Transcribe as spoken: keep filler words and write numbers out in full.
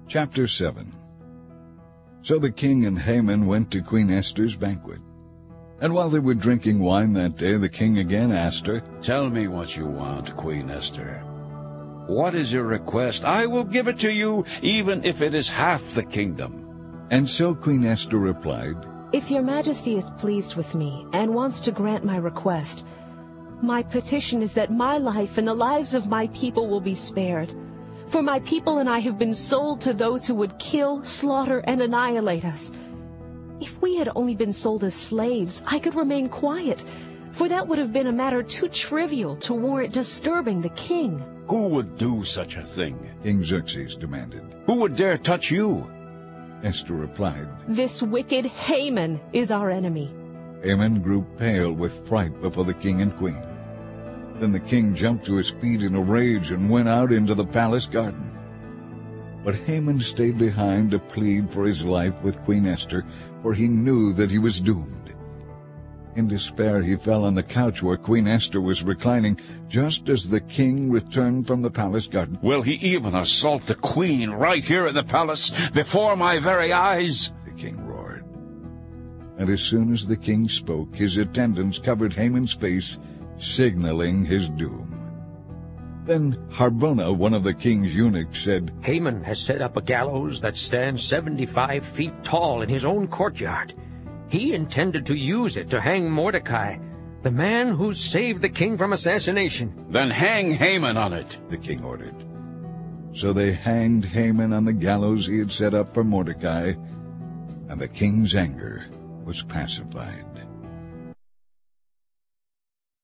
Chapter seven. So the king and Haman went to Queen Esther's banquet. And while they were drinking wine that day, the king again asked her, "Tell me what you want, Queen Esther. What is your request? I will give it to you, even if it is half the kingdom." And so Queen Esther replied, "If your majesty is pleased with me and wants to grant my request, my petition is that my life and the lives of my people will be spared. For my people and I have been sold to those who would kill, slaughter, and annihilate us. If we had only been sold as slaves, I could remain quiet, for that would have been a matter too trivial to warrant disturbing the king." Who would do such a thing? King Xerxes demanded. Who would dare touch you? Esther replied, "This wicked Haman is our enemy." Haman grew pale with fright before the king and queen. Then the king jumped to his feet in a rage and went out into the palace garden. But Haman stayed behind to plead for his life with Queen Esther, for he knew that he was doomed. In despair he fell on the couch where Queen Esther was reclining, just as the king returned from the palace garden. "Will he even assault the queen right here in the palace, before my very eyes?" the king roared. And as soon as the king spoke, his attendants covered Haman's face, signaling his doom. Then Harbona, one of the king's eunuchs, said, "Haman has set up a gallows that stands seventy-five feet tall in his own courtyard. He intended to use it to hang Mordecai, the man who saved the king from assassination." "Then hang Haman on it," the king ordered. So they hanged Haman on the gallows he had set up for Mordecai, and the king's anger was pacified.